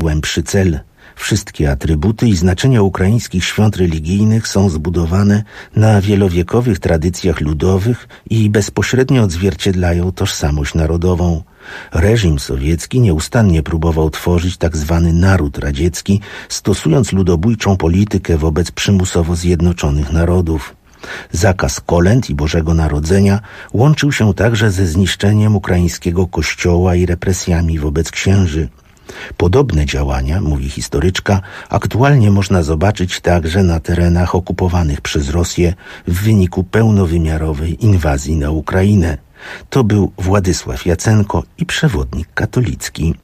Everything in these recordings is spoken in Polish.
najgłębszy cel. Wszystkie atrybuty i znaczenia ukraińskich świąt religijnych są zbudowane na wielowiekowych tradycjach ludowych i bezpośrednio odzwierciedlają tożsamość narodową. Reżim sowiecki nieustannie próbował tworzyć tzw. naród radziecki, stosując ludobójczą politykę wobec przymusowo zjednoczonych narodów. Zakaz kolęd i Bożego Narodzenia łączył się także ze zniszczeniem ukraińskiego kościoła i represjami wobec księży. Podobne działania, mówi historyczka, aktualnie można zobaczyć także na terenach okupowanych przez Rosję w wyniku pełnowymiarowej inwazji na Ukrainę. To był Władysław Jacenko i przewodnik katolicki.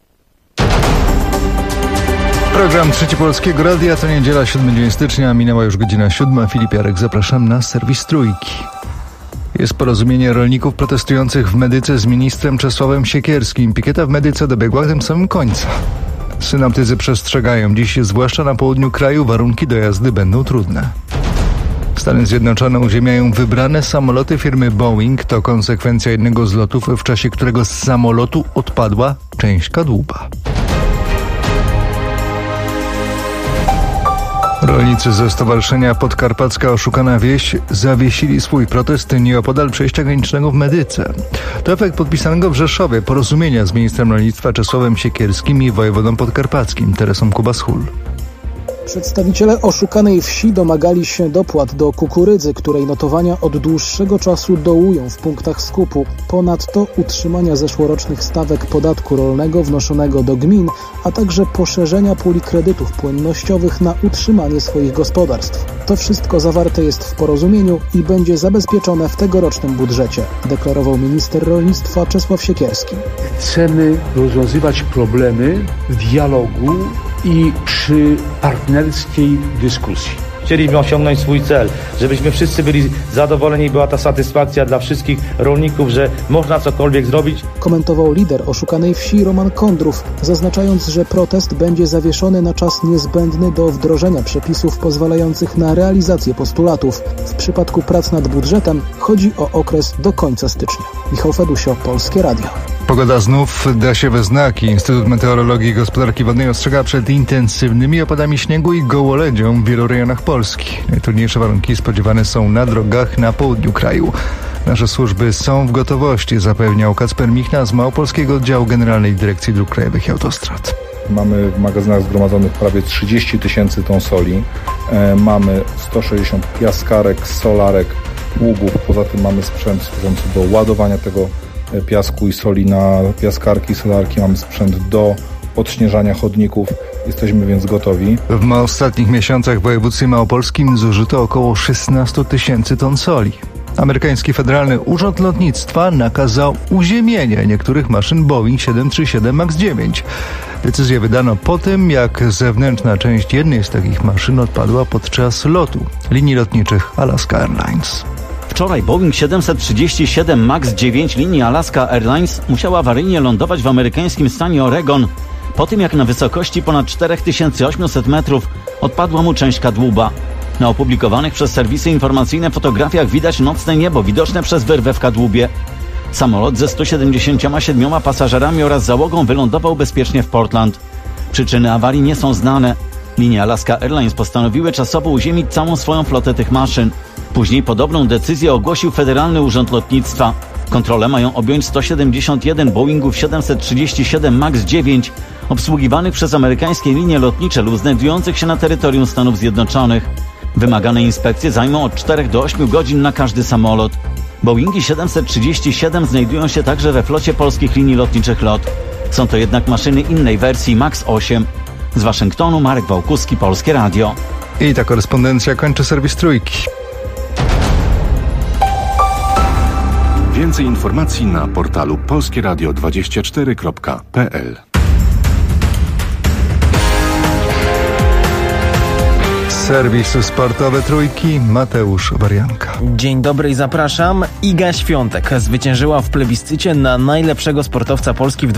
Program Trzeci Polskiego Radia, to niedziela, 7 dzień stycznia, minęła już godzina 7. Filip Jarek, zapraszam na serwis Trójki. Jest porozumienie rolników protestujących w Medyce z ministrem Czesławem Siekierskim. Pikieta w Medyce dobiegła tym samym końca. Synoptycy przestrzegają, dziś zwłaszcza na południu kraju warunki do jazdy będą trudne. Stany Zjednoczone uziemiają wybrane samoloty firmy Boeing. To konsekwencja jednego z lotów, w czasie którego z samolotu odpadła część kadłuba. Rolnicy ze Stowarzyszenia Podkarpacka Oszukana Wieś zawiesili swój protest nieopodal przejścia granicznego w Medyce. To efekt podpisanego w Rzeszowie porozumienia z ministrem rolnictwa Czesławem Siekierskim i wojewodą podkarpackim Teresą Kubas-Hull. Przedstawiciele oszukanej wsi domagali się dopłat do kukurydzy, której notowania od dłuższego czasu dołują w punktach skupu. Ponadto utrzymania zeszłorocznych stawek podatku rolnego wnoszonego do gmin, a także poszerzenia puli kredytów płynnościowych na utrzymanie swoich gospodarstw. To wszystko zawarte jest w porozumieniu i będzie zabezpieczone w tegorocznym budżecie, deklarował minister rolnictwa Czesław Siekierski. Chcemy rozwiązywać problemy w dialogu i przy partnerskiej dyskusji. Chcieliśmy osiągnąć swój cel, żebyśmy wszyscy byli zadowoleni i była ta satysfakcja dla wszystkich rolników, że można cokolwiek zrobić. Komentował lider oszukanej wsi Roman Kondrów, zaznaczając, że protest będzie zawieszony na czas niezbędny do wdrożenia przepisów pozwalających na realizację postulatów. W przypadku prac nad budżetem chodzi o okres do końca stycznia. Michał Fedusio, Polskie Radio. Pogoda znów da się we znaki. Instytut Meteorologii i Gospodarki Wodnej ostrzega przed intensywnymi opadami śniegu i gołoledzią w wielu rejonach Polski. Najtrudniejsze warunki spodziewane są na drogach na południu kraju. Nasze służby są w gotowości, zapewniał Kacper Michna z Małopolskiego Oddziału Generalnej Dyrekcji Dróg Krajowych i Autostrad. Mamy w magazynach zgromadzonych prawie 30 000 ton soli. Mamy 160 piaskarek, solarek, ługów. Poza tym mamy sprzęt służący do ładowania tego piasku i soli na piaskarki, solarki. Mamy sprzęt do odśnieżania chodników. Jesteśmy więc gotowi. W ostatnich miesiącach w województwie małopolskim zużyto około 16 000 ton soli. Amerykański Federalny Urząd Lotnictwa nakazał uziemienie niektórych maszyn Boeing 737 MAX 9. Decyzję wydano po tym, jak zewnętrzna część jednej z takich maszyn odpadła podczas lotu linii lotniczych Alaska Airlines. Wczoraj Boeing 737 MAX 9 linii Alaska Airlines musiała awaryjnie lądować w amerykańskim stanie Oregon po tym, jak na wysokości ponad 4800 metrów odpadła mu część kadłuba. Na opublikowanych przez serwisy informacyjne fotografiach widać nocne niebo widoczne przez wyrwę w kadłubie. Samolot ze 177 pasażerami oraz załogą wylądował bezpiecznie w Portland. Przyczyny awarii nie są znane. Linie Alaska Airlines postanowiły czasowo uziemić całą swoją flotę tych maszyn. Później podobną decyzję ogłosił Federalny Urząd Lotnictwa. Kontrole mają objąć 171 Boeingów 737 MAX 9 obsługiwanych przez amerykańskie linie lotnicze lub znajdujących się na terytorium Stanów Zjednoczonych. Wymagane inspekcje zajmą od 4 do 8 godzin na każdy samolot. Boeingi 737 znajdują się także we flocie polskich linii lotniczych LOT. Są to jednak maszyny innej wersji MAX 8. Z Waszyngtonu Marek Wałkuski, Polskie Radio. I ta korespondencja kończy serwis Trójki. Więcej informacji na portalu polskieradio24.pl. Serwis sportowy Trójki, Mateusz Warianka. Dzień dobry i zapraszam. Iga Świątek zwyciężyła w plebiscycie na najlepszego sportowca Polski w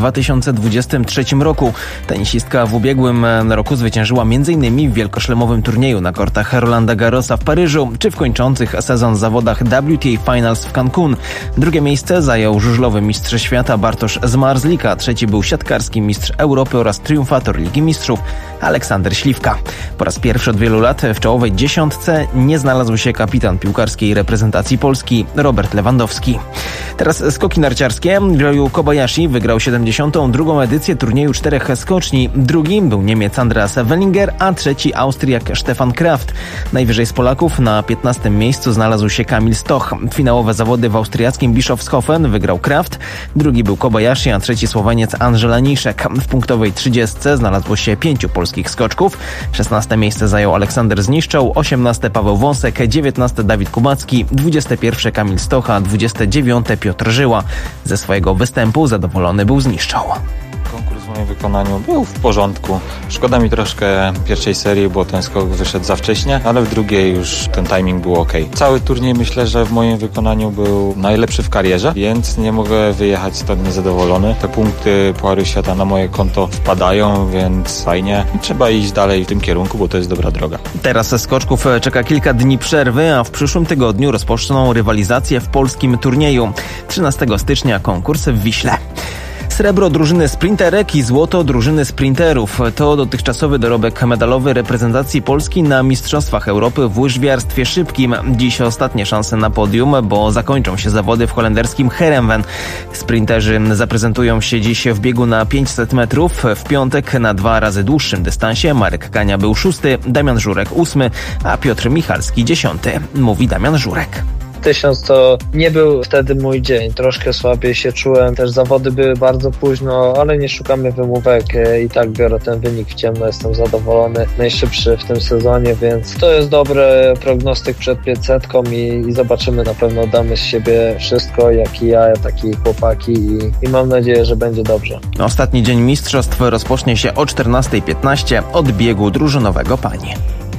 2023 roku. Tenisistka w ubiegłym roku zwyciężyła m.in. w wielkoszlemowym turnieju na kortach Rolanda Garrosa w Paryżu, czy w kończących sezon zawodach WTA Finals w Cancun. Drugie miejsce zajął żużlowy mistrz świata Bartosz Zmarzlika, trzeci był siatkarski mistrz Europy oraz triumfator Ligi Mistrzów Aleksander Śliwka. Po raz pierwszy od wielu lat w czołowej dziesiątce nie znalazł się kapitan piłkarskiej reprezentacji Polski Robert Lewandowski. Teraz skoki narciarskie. Ryu Kobayashi wygrał 72. edycję turnieju 4 skoczni. Drugim był Niemiec Andreas Wellinger, a trzeci Austriak Stefan Kraft. Najwyżej z Polaków na 15. miejscu znalazł się Kamil Stoch. Finałowe zawody w austriackim Bischofshofen wygrał Kraft. Drugi był Kobayashi, a trzeci Słoweniec Andrzej Niszek. W punktowej 30 znalazło się 5 polskich skoczków. 16. miejsce zajął Aleksander Zniszczał, 18. Paweł Wąsek, 19. Dawid Kubacki, 21. Kamil Stocha, 29. Piotr Żyła. Ze swojego występu zadowolony był Zniszczał. Konkurs w moim wykonaniu był w porządku. Szkoda mi troszkę pierwszej serii, bo ten skok wyszedł za wcześnie, ale w drugiej już ten timing był ok. Cały turniej myślę, że w moim wykonaniu był najlepszy w karierze, więc nie mogę wyjechać stąd niezadowolony. Te punkty Pucharu Świata na moje konto wpadają, więc fajnie. Trzeba iść dalej w tym kierunku, bo to jest dobra droga. Teraz skoczków czeka kilka dni przerwy, a w przyszłym tygodniu rozpoczną rywalizację w polskim turnieju. 13 stycznia konkurs w Wiśle. Srebro drużyny sprinterek i złoto drużyny sprinterów. To dotychczasowy dorobek medalowy reprezentacji Polski na Mistrzostwach Europy w łyżwiarstwie szybkim. Dziś ostatnie szanse na podium, bo zakończą się zawody w holenderskim Heerenveen. Sprinterzy zaprezentują się dziś w biegu na 500 metrów. W piątek na 2 razy dłuższym dystansie Marek Kania był 6., Damian Żurek 8., a Piotr Michalski 10. Mówi Damian Żurek. 1000 to nie był wtedy mój dzień. Troszkę słabiej się czułem. Też zawody były bardzo późno, ale nie szukamy wymówek i tak biorę ten wynik w ciemno. Jestem zadowolony. Najszybszy w tym sezonie, więc to jest dobry prognostyk przed 500 i zobaczymy. Na pewno damy z siebie wszystko, jak i ja, tak i chłopaki i mam nadzieję, że będzie dobrze. Ostatni dzień mistrzostw rozpocznie się o 14:15 od biegu drużynowego pań.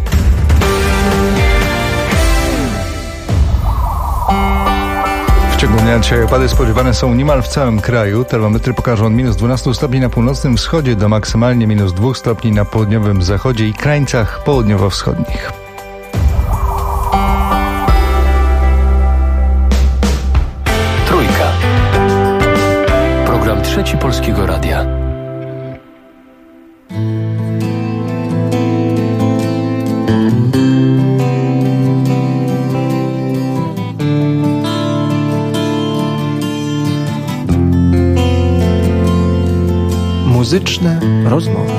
W ciągu dnia dzisiaj opady spodziewane są niemal w całym kraju. Termometry pokażą od minus 12 stopni na północnym wschodzie do maksymalnie minus 2 stopni na południowym zachodzie i krańcach południowo-wschodnich. Trójka. Program Trzeci Polskiego Radia. Muzyczne rozmowy.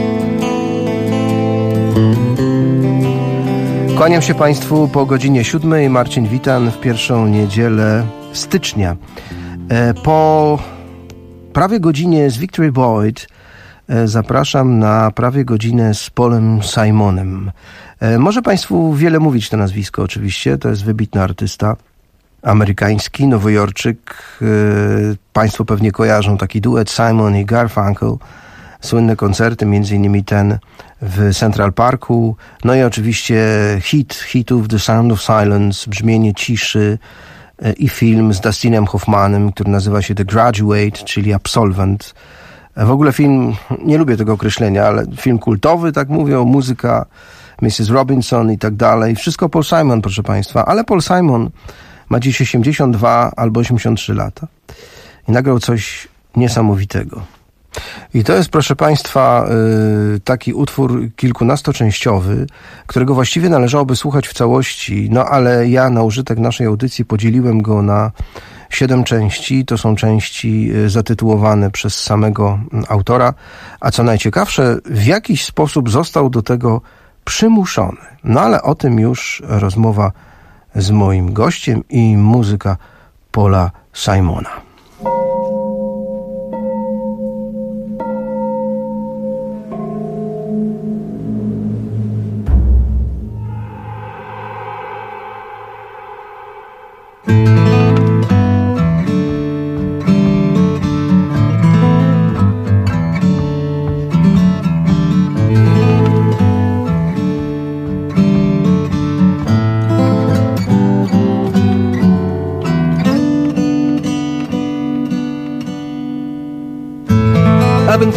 Kłaniam się Państwu po godzinie 7. Marcin Witan w pierwszą niedzielę stycznia. Po prawie godzinie z Victory Boyd zapraszam na prawie godzinę z Paulem Simonem. Może Państwu wiele mówić to nazwisko oczywiście, to jest wybitny artysta. Amerykański, Nowojorczyk. Państwo pewnie kojarzą taki duet Simon i Garfunkel. Słynne koncerty, między innymi ten w Central Parku. No i oczywiście hitów The Sound of Silence, Brzmienie ciszy i film z Dustinem Hoffmanem, który nazywa się The Graduate, czyli Absolwent. W ogóle film, nie lubię tego określenia, ale film kultowy, tak mówią, muzyka Mrs. Robinson i tak dalej. Wszystko Paul Simon, proszę Państwa, ale Paul Simon ma dziś 82 albo 83 lata i nagrał coś niesamowitego. I to jest, proszę Państwa, taki utwór kilkunastoczęściowy, którego właściwie należałoby słuchać w całości, no ale ja na użytek naszej audycji podzieliłem go na 7 części. To są części zatytułowane przez samego autora, a co najciekawsze, w jakiś sposób został do tego przymuszony. No ale o tym już rozmowa z moim gościem i muzyka Paula Simona.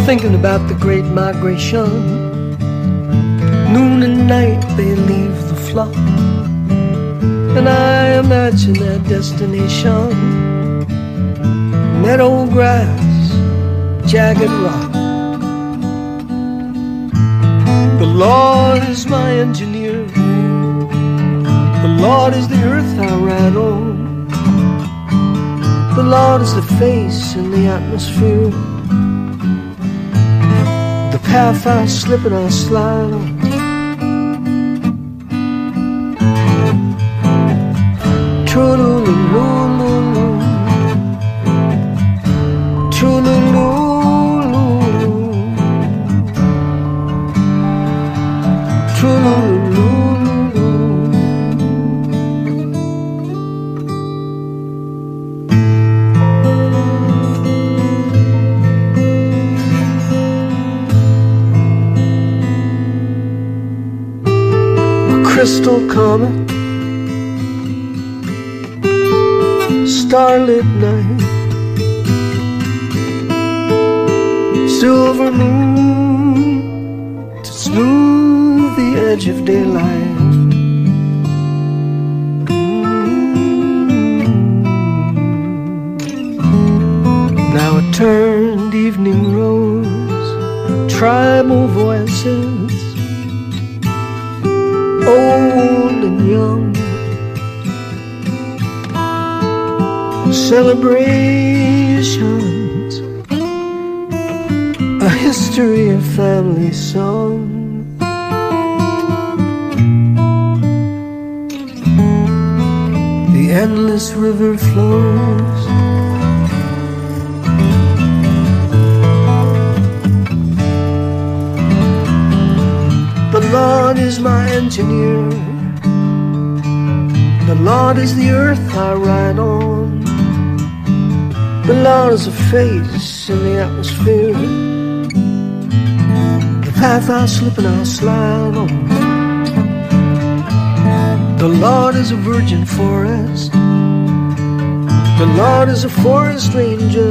thinking about the great migration. Noon and night they leave the flock, and I imagine their destination. Meadow grass, jagged rock. The Lord is my engineer. The Lord is the earth I ride on. The Lord is the face in the atmosphere. The path I slip and I slide on. True-loo-loo-loo-loo-loo. True-loo-loo-loo-loo. True-loo-loo-loo-loo. Crystal comet, starlit night, silver moon to smooth the edge of daylight. Now a turned evening rose, tribal voices, old and young, celebrations, a history of family song. The endless river flows, the Lord is my engineer. The Lord is the earth I ride on. The Lord is a face in the atmosphere. The path I slip and I slide on. The Lord is a virgin forest. The Lord is a forest ranger.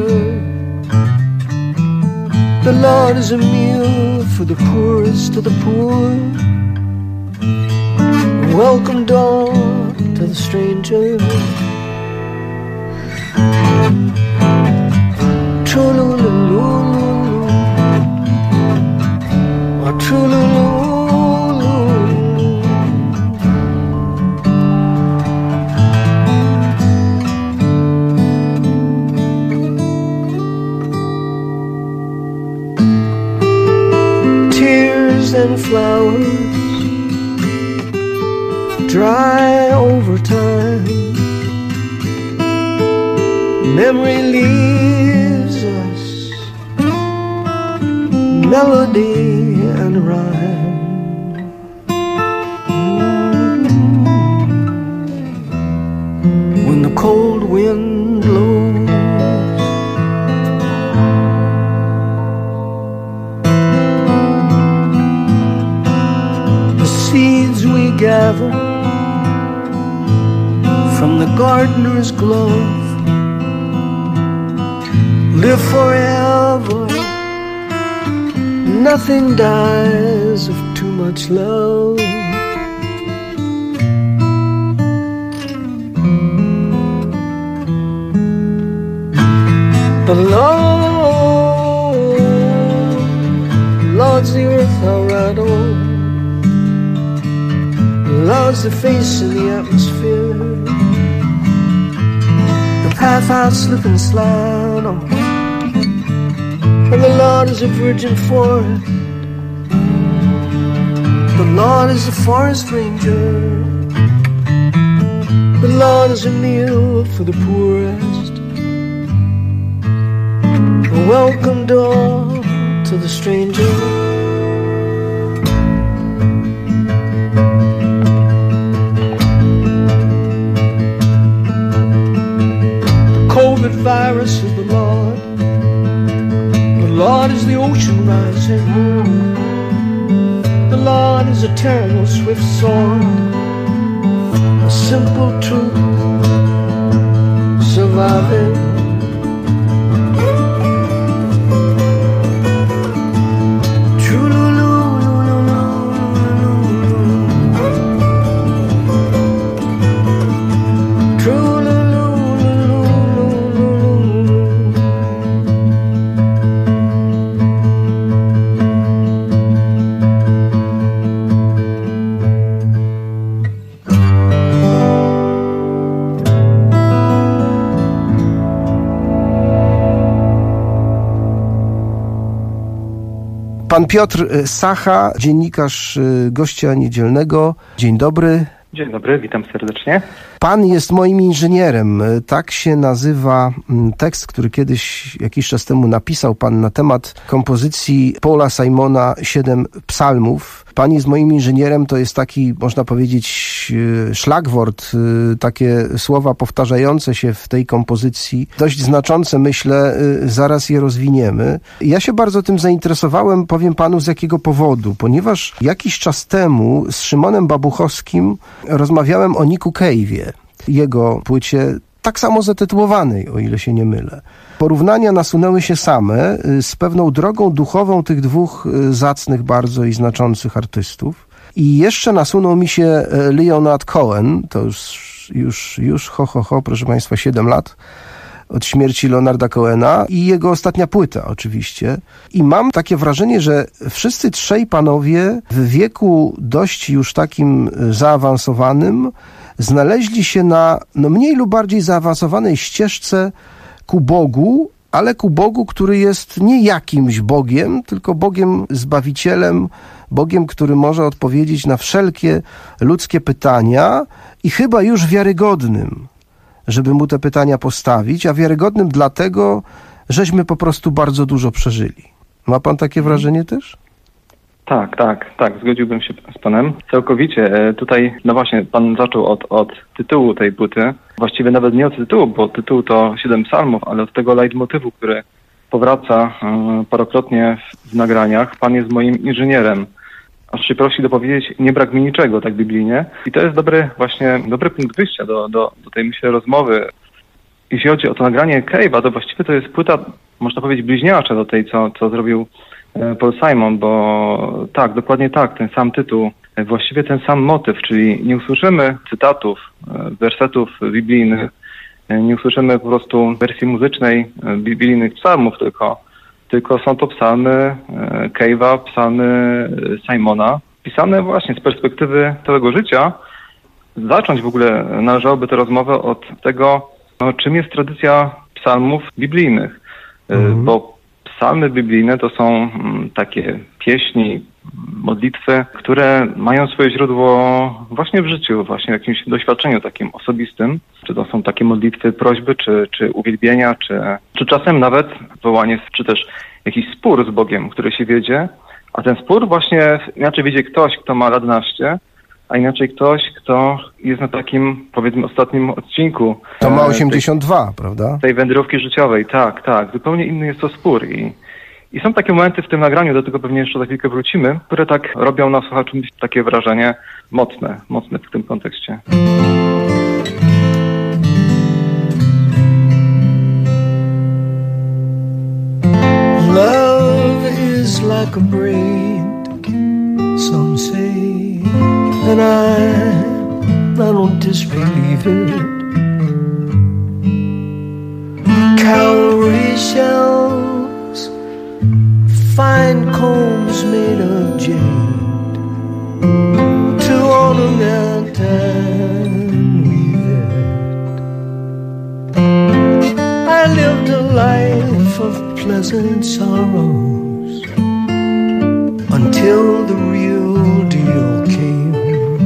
The Lord is a meal for the poorest of the poor. Welcome door to the stranger. True-loo-loo-loo-loo. Oh, true-loo-loo-loo. Tears and flowers dry over time. Memory leaves us melody and rhyme. When the cold wind blows, the seeds we gather from the gardener's glove live forever. Nothing dies of too much love. The Lord's the earth I ride on. The Lord's the face in the atmosphere. The path I slip and slide on. And the Lord is a virgin forest. The Lord is a forest ranger. The Lord is a meal for the poorest. A welcome door to the stranger. The COVID virus is the Lord. The Lord is the ocean rising. The Lord is a terrible swift sword. A simple truth surviving. Pan Piotr Sacha, dziennikarz Gościa Niedzielnego. Dzień dobry. Dzień dobry, witam serdecznie. Pan jest moim inżynierem. Tak się nazywa tekst, który kiedyś, jakiś czas temu napisał pan na temat kompozycji Paula Simona 7 psalmów. Pan jest moim inżynierem, to jest taki, można powiedzieć, szlagwort, takie słowa powtarzające się w tej kompozycji, dość znaczące, myślę, zaraz je rozwiniemy. Ja się bardzo tym zainteresowałem, powiem panu z jakiego powodu, ponieważ jakiś czas temu z Szymonem Babuchowskim rozmawiałem o Nicku Cave'ie, jego płycie tak samo zatytułowanej, o ile się nie mylę. Porównania nasunęły się same z pewną drogą duchową tych dwóch zacnych bardzo i znaczących artystów. I jeszcze nasunął mi się Leonard Cohen, to już proszę państwa, 7 lat od śmierci Leonarda Cohena i jego ostatnia płyta oczywiście. I mam takie wrażenie, że wszyscy trzej panowie w wieku dość już takim zaawansowanym znaleźli się na mniej lub bardziej zaawansowanej ścieżce ku Bogu, ale ku Bogu, który jest nie jakimś Bogiem, tylko Bogiem Zbawicielem, Bogiem, który może odpowiedzieć na wszelkie ludzkie pytania i chyba już wiarygodnym, żeby mu te pytania postawić, a wiarygodnym dlatego, żeśmy po prostu bardzo dużo przeżyli. Ma pan takie wrażenie też? Tak, zgodziłbym się z panem. Całkowicie. Tutaj, no właśnie, pan zaczął od tytułu tej płyty. Właściwie nawet nie od tytułu, bo tytuł to 7 psalmów, ale od tego leitmotywu, który powraca parokrotnie w nagraniach. Pan jest moim inżynierem. Aż się prosi dopowiedzieć, nie brak mi niczego, tak biblijnie. I to jest dobry punkt wyjścia do tej, myślę, rozmowy. Jeśli chodzi o to nagranie Cave'a, to właściwie to jest płyta, można powiedzieć, bliźniacza do tej, co zrobił Paul Simon, bo tak, dokładnie tak, ten sam tytuł, właściwie ten sam motyw, czyli nie usłyszymy cytatów, wersetów biblijnych, nie usłyszymy po prostu wersji muzycznej biblijnych psalmów, tylko są to psalmy Cave'a, psalmy Simona, pisane właśnie z perspektywy całego życia. Zacząć w ogóle należałoby tę rozmowę od tego, czym jest tradycja psalmów biblijnych, bo psalmy biblijne to są takie pieśni, modlitwy, które mają swoje źródło właśnie w życiu, właśnie w jakimś doświadczeniu takim osobistym. Czy to są takie modlitwy, prośby, czy uwielbienia, czy czasem nawet wołanie, czy też jakiś spór z Bogiem, który się wiedzie. A ten spór właśnie inaczej wiedzie ktoś, kto ma lat 11, a inaczej ktoś, kto jest na takim, powiedzmy, ostatnim odcinku. To ma 82, prawda? Tej wędrówki życiowej, tak. Zupełnie inny jest to spór. I są takie momenty w tym nagraniu, do tego pewnie jeszcze za chwilkę wrócimy, które tak robią na słuchaczu takie wrażenie mocne w tym kontekście. Love is like a braid, some say, and I don't disbelieve it. Cowrie shells, fine combs made of jade, to ornament and weave it. I lived a life of pleasant sorrows until the real deal came.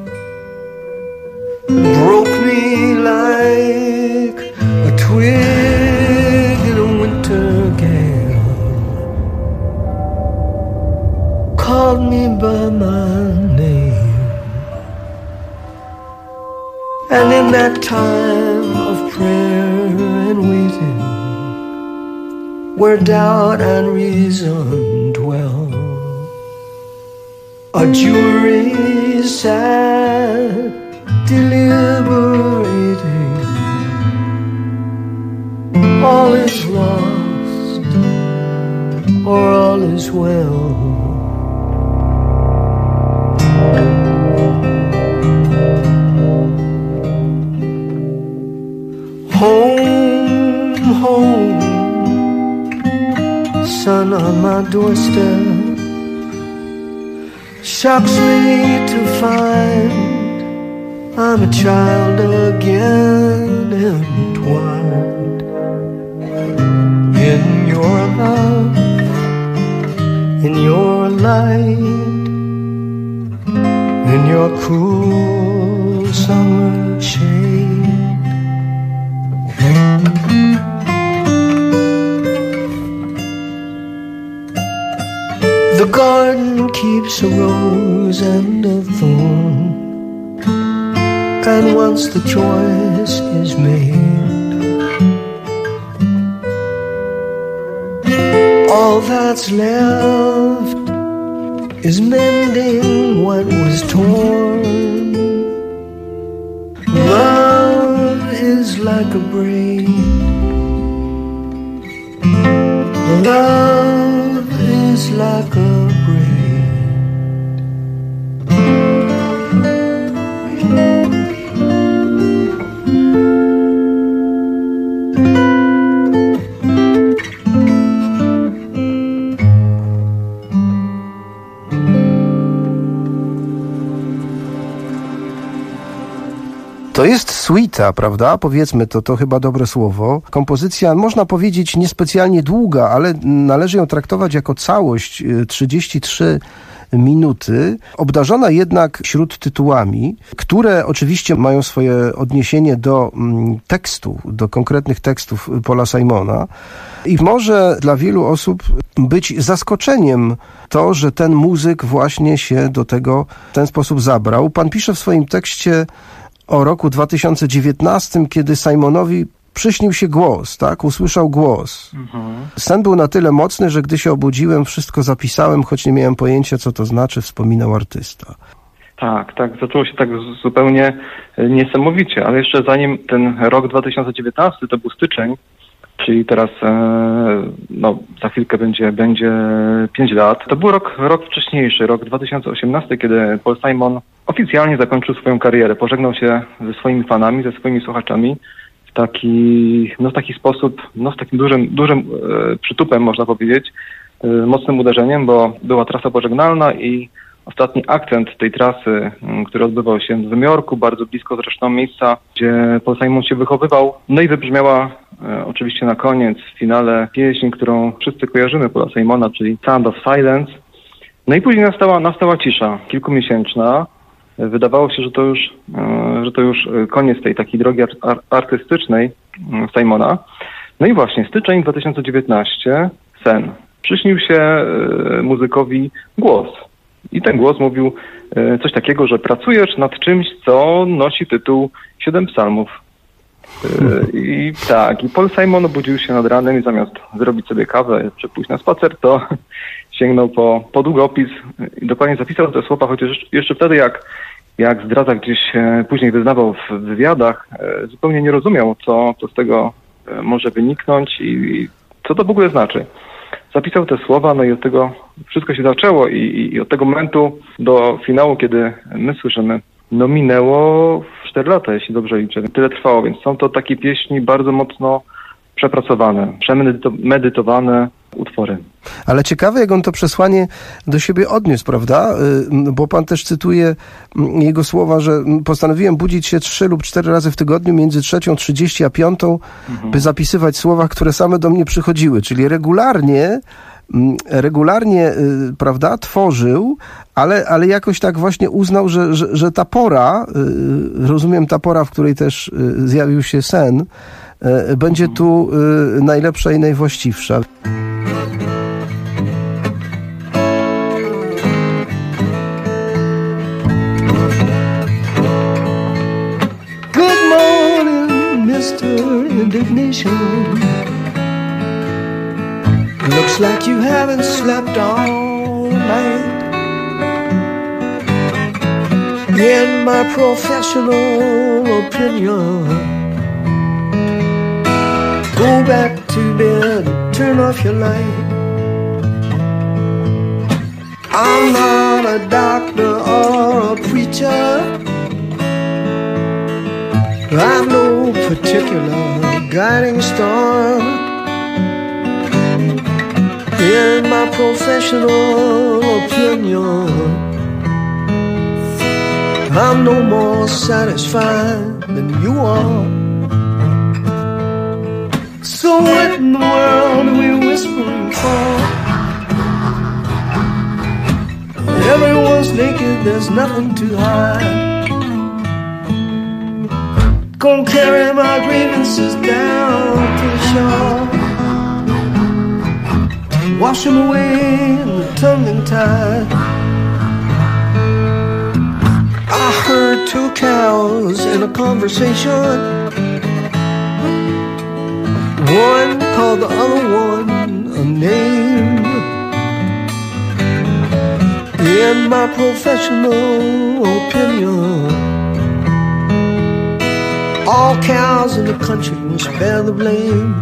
Broke me like a twig in a winter gale, called me by my name, and in that time of prayer and waiting, where doubt and reason dwell, a jury sat deliberating. All is lost, or all is well. Home, home, son on my doorstep, shocks me to find I'm a child again, entwined in your love, in your light, in your cool summer shade. The garden keeps a rose and a thorn, and once the choice is made, all that's left is mending what was torn. Love is like a braid. Love is like a braid. To jest suita, prawda? Powiedzmy to chyba dobre słowo. Kompozycja, można powiedzieć, niespecjalnie długa, ale należy ją traktować jako całość, 33 minuty, obdarzona jednak śródtytułami, które oczywiście mają swoje odniesienie do tekstu, do konkretnych tekstów Paula Simona. I może dla wielu osób być zaskoczeniem to, że ten muzyk właśnie się do tego w ten sposób zabrał. Pan pisze w swoim tekście o roku 2019, kiedy Simonowi przyśnił się głos, tak? Usłyszał głos. Sen był na tyle mocny, że gdy się obudziłem, wszystko zapisałem, choć nie miałem pojęcia, co to znaczy, wspominał artysta. Tak, zaczęło się tak zupełnie niesamowicie, ale jeszcze zanim ten rok 2019, to był styczeń, czyli teraz za chwilkę będzie 5 lat. To był rok wcześniejszy, rok 2018, kiedy Paul Simon oficjalnie zakończył swoją karierę. Pożegnał się ze swoimi fanami, ze swoimi słuchaczami w taki sposób, z takim dużym przytupem, można powiedzieć, mocnym uderzeniem, bo była trasa pożegnalna i ostatni akcent tej trasy, który odbywał się w Nowym Jorku, bardzo blisko zresztą miejsca, gdzie Paul Simon się wychowywał. No i wybrzmiała oczywiście na koniec, w finale, pieśń, którą wszyscy kojarzymy Paula Simona, czyli Sound of Silence. No i później nastała cisza, kilkumiesięczna. Wydawało się, że to już koniec tej takiej drogi artystycznej Simona. No i właśnie, styczeń 2019, sen. Przyśnił się muzykowi głos. I ten głos mówił coś takiego, że pracujesz nad czymś, co nosi tytuł 7 psalmów. I Paul Simon obudził się nad ranem i zamiast zrobić sobie kawę czy pójść na spacer, to sięgnął po długopis i dokładnie zapisał te słowa, chociaż jeszcze wtedy, jak zdradza gdzieś później wyznawał w wywiadach, zupełnie nie rozumiał, co z tego może wyniknąć i co to w ogóle znaczy. Zapisał te słowa, no i od tego wszystko się zaczęło i od tego momentu do finału, kiedy my słyszymy, no minęło 4 lata, jeśli dobrze liczę. Tyle trwało, więc są to takie pieśni bardzo mocno przepracowane, przemedytowane utwory. Ale ciekawe, jak on to przesłanie do siebie odniósł, prawda? Bo pan też cytuje jego słowa, że postanowiłem budzić się 3 lub 4 razy w tygodniu między 3:30 a 5:00, by zapisywać słowa, które same do mnie przychodziły. Czyli regularnie, prawda, tworzył, ale jakoś tak właśnie uznał, że ta pora, rozumiem, ta pora, w której też zjawił się sen, będzie tu najlepsza i najwłaściwsza. Good morning, Mr. Indignation. Looks like you haven't slept all night. In my professional opinion, go back to bed, turn off your light. I'm not a doctor or a preacher. I've no particular guiding star. In my professional opinion, I'm no more satisfied than you are. So what in the world are we whispering for? Everyone's naked, there's nothing to hide. Gonna carry my grievances down to the shore, wash them away in the tumbling tide. I heard two cows in a conversation. One called the other one a name. In my professional opinion, all cows in the country must bear the blame.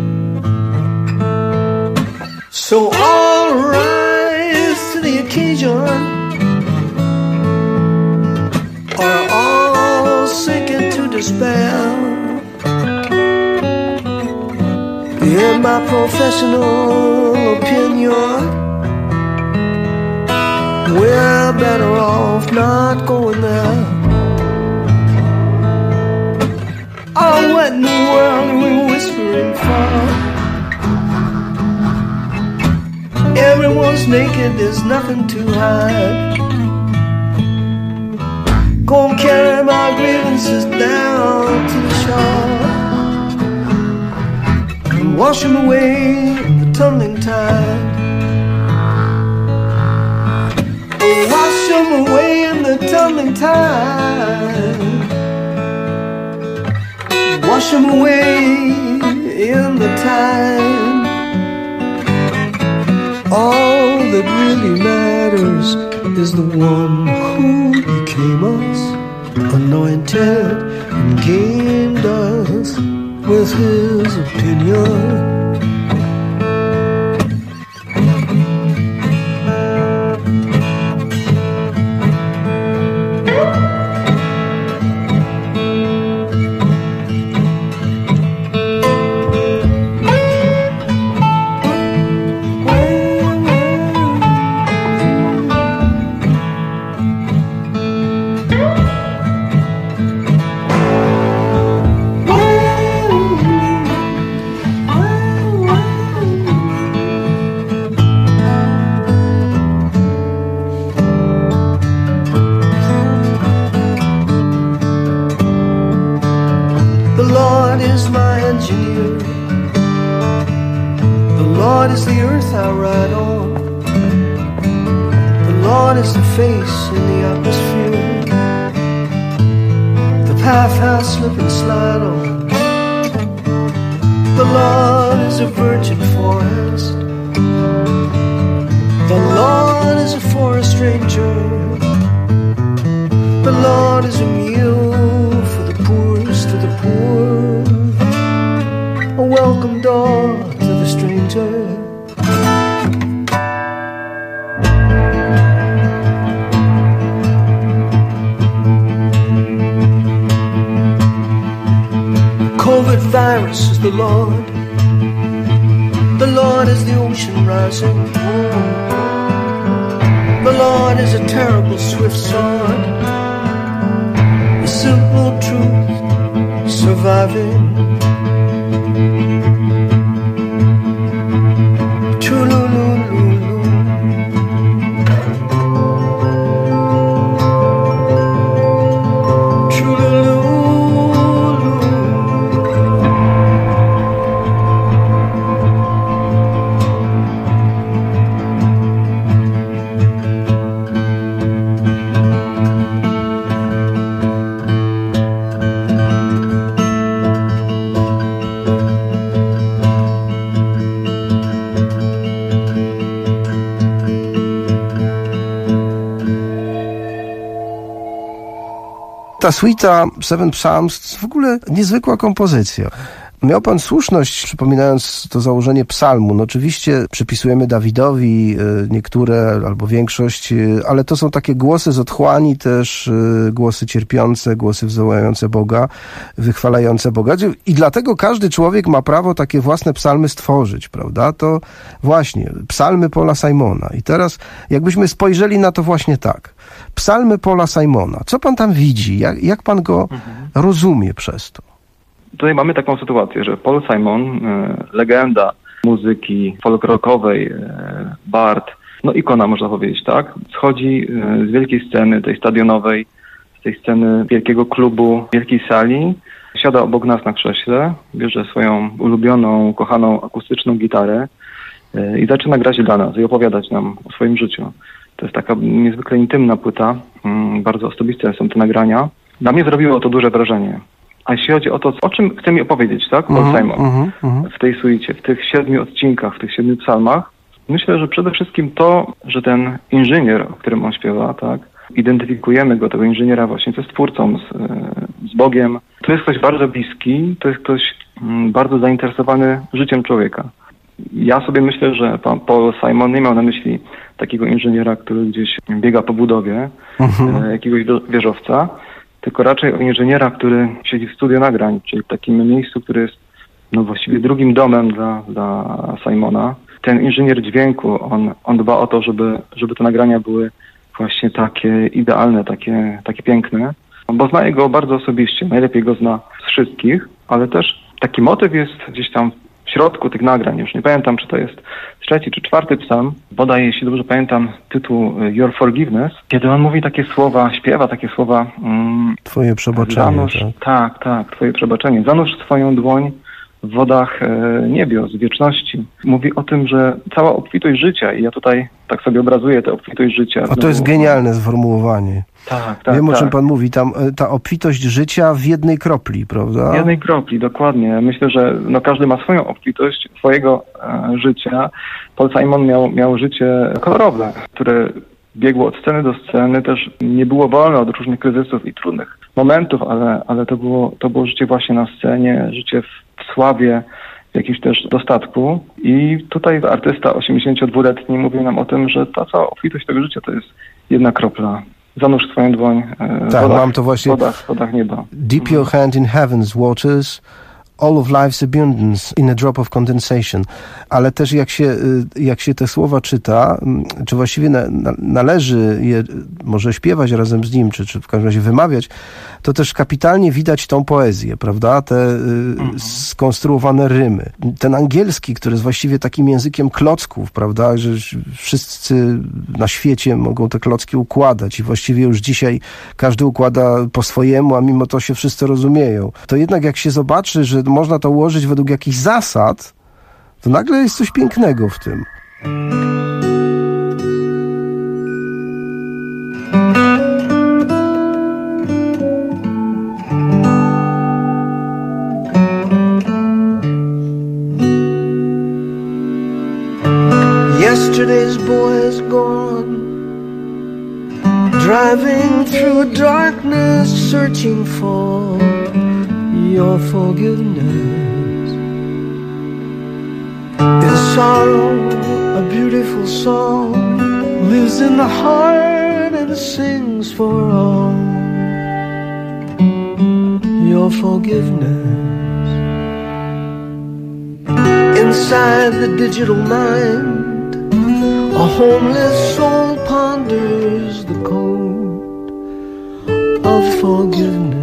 So all rise to the occasion, or all sink into despair. In my professional opinion, we're better off not going there. Oh, what in the world are we whispering for? Everyone's naked, there's nothing to hide. Gonna carry my grievances down to the shore and wash them away in the tumbling tide. Wash them away in the tumbling tide. Wash them away in the tide. All that really matters is the one who became us, anointed and gained us with his opinion. The Lord is the ocean rising. The Lord is a terrible swift sword. The simple truth surviving. Ta suita Seven Psalms to w ogóle niezwykła kompozycja. Miał pan słuszność, przypominając to założenie psalmu. No oczywiście przypisujemy Dawidowi niektóre albo większość, ale to są takie głosy z otchłani też, głosy cierpiące, głosy wzywające Boga, wychwalające Boga. I dlatego każdy człowiek ma prawo takie własne psalmy stworzyć, prawda? To właśnie, psalmy Paula Simona. I teraz jakbyśmy spojrzeli na to właśnie tak. Psalmy Paula Simona. Co pan tam widzi? Jak pan go rozumie przez to? Tutaj mamy taką sytuację, że Paul Simon, legenda muzyki folk rockowej, bard, ikona, można powiedzieć, tak? Schodzi z wielkiej sceny, tej stadionowej, z tej sceny wielkiego klubu, wielkiej sali, siada obok nas na krześle, bierze swoją ulubioną, kochaną akustyczną gitarę i zaczyna grać dla nas i opowiadać nam o swoim życiu. To jest taka niezwykle intymna płyta, bardzo osobiste są te nagrania. Na mnie zrobiło to duże wrażenie. A jeśli chodzi o to, o czym chce mi opowiedzieć, tak, Paul Simon w tej suicie, w tych 7 odcinkach, w tych 7 psalmach, myślę, że przede wszystkim to, że ten inżynier, o którym on śpiewa, tak, identyfikujemy go, tego inżyniera właśnie ze Stwórcą, z Bogiem. To jest ktoś bardzo bliski, to jest ktoś bardzo zainteresowany życiem człowieka. Ja sobie myślę, że pan Paul Simon nie miał na myśli takiego inżyniera, który gdzieś biega po budowie, jakiegoś wieżowca, tylko raczej o inżyniera, który siedzi w studiu nagrań, czyli w takim miejscu, które jest właściwie drugim domem dla Simona. Ten inżynier dźwięku, on dba o to, żeby te nagrania były właśnie takie idealne, takie piękne, bo zna go bardzo osobiście, najlepiej go zna z wszystkich, ale też taki motyw jest gdzieś tam w środku tych nagrań, już nie pamiętam, czy to jest 3. czy 4. psalm, bodaj, jeśli dobrze pamiętam, tytuł Your Forgiveness, kiedy on mówi takie słowa, śpiewa takie słowa. Twoje przebaczenie. Tak, Twoje przebaczenie. Zanurz swoją dłoń w wodach niebios, wieczności. Mówi o tym, że cała obfitość życia, i ja tutaj tak sobie obrazuję tę obfitość życia. A to jest genialne sformułowanie. Tak. Wiem, o czym pan mówi. Tam ta obfitość życia w jednej kropli, prawda? W jednej kropli, dokładnie. Myślę, że każdy ma swoją obfitość swojego życia. Paul Simon miał życie kolorowe, które biegło od sceny do sceny, też nie było wolne od różnych kryzysów i trudnych momentów, ale to było życie właśnie na scenie, życie w sławie, w jakimś też dostatku. I tutaj artysta 82-letni mówi nam o tym, że ta cała obfitość tego życia to jest jedna kropla. Zanurz swoją dłoń mam to właśnie. W wodach nieba. Dip your hand in heaven's waters, all of life's abundance in a drop of condensation. Ale też jak się te słowa czyta, czy właściwie należy je może śpiewać razem z nim, czy w każdym razie wymawiać, to też kapitalnie widać tą poezję, prawda? Te skonstruowane rymy. Ten angielski, który jest właściwie takim językiem klocków, prawda? Że wszyscy na świecie mogą te klocki układać i właściwie już dzisiaj każdy układa po swojemu, a mimo to się wszyscy rozumieją. To jednak jak się zobaczy, że można to ułożyć według jakichś zasad, to nagle jest coś pięknego w tym. Yesterday's boy is gone, driving through darkness, searching for your forgiveness. In sorrow, a beautiful song lives in the heart and sings for all your forgiveness. Inside the digital mind, a homeless soul ponders the code of forgiveness.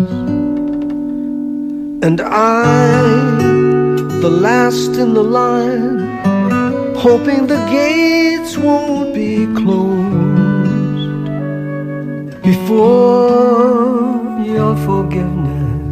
And I, the last in the line, hoping the gates won't be closed before your forgiveness.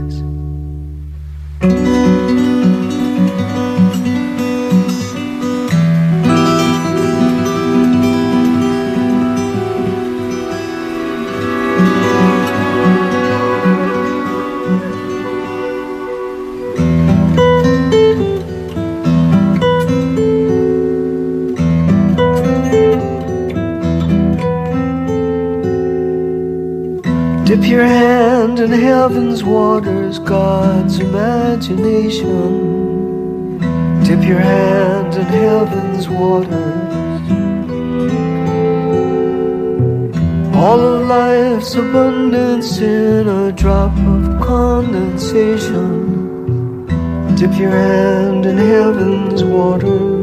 Dip your hand in heaven's waters, God's imagination. Dip your hand in heaven's waters. All of life's abundance in a drop of condensation. Dip your hand in heaven's waters.